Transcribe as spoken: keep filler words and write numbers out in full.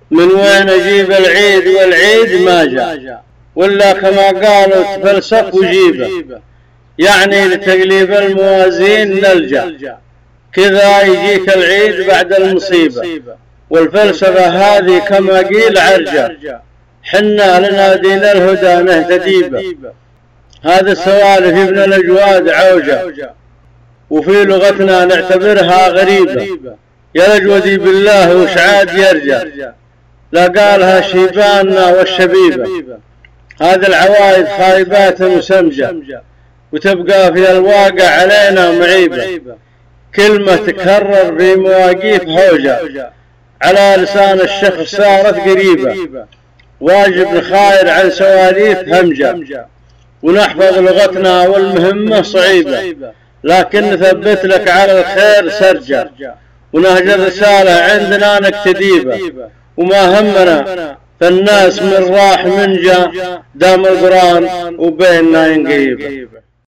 من وين أجيب العيد والعيد ما جاء، ولا كما قالوا تفلسف وجيبه، يعني لتقليب الموازين نلجأ، كذا يجيك العيد بعد المصيبة. والفلسفة هذه كما قيل عرجة، حنا لنا دين الهدى نهتدي به. هذا السوالف ابن الأجواد عوجة، وفي لغتنا نعتبرها غريبة. يا الأجودي بالله وش عاد يرجع، لا قالها شيباننا والشبيبة. هذه العوايد خايبات مسمجة، وتبقى في الواقع علينا معيبة. كلمة تكرر في مواقيف حوجة، على لسان الشخص صارت قريبة. واجب نخاير عن سواليف همجة، ونحفظ لغتنا والمهمة صعيبة. لكن نثبت لك على الخير سرجة، ونهج الرسالة عندنا نكتديبه. وما همنا فالناس من راح من جا، دام القرآن وبيننا ينقيبه.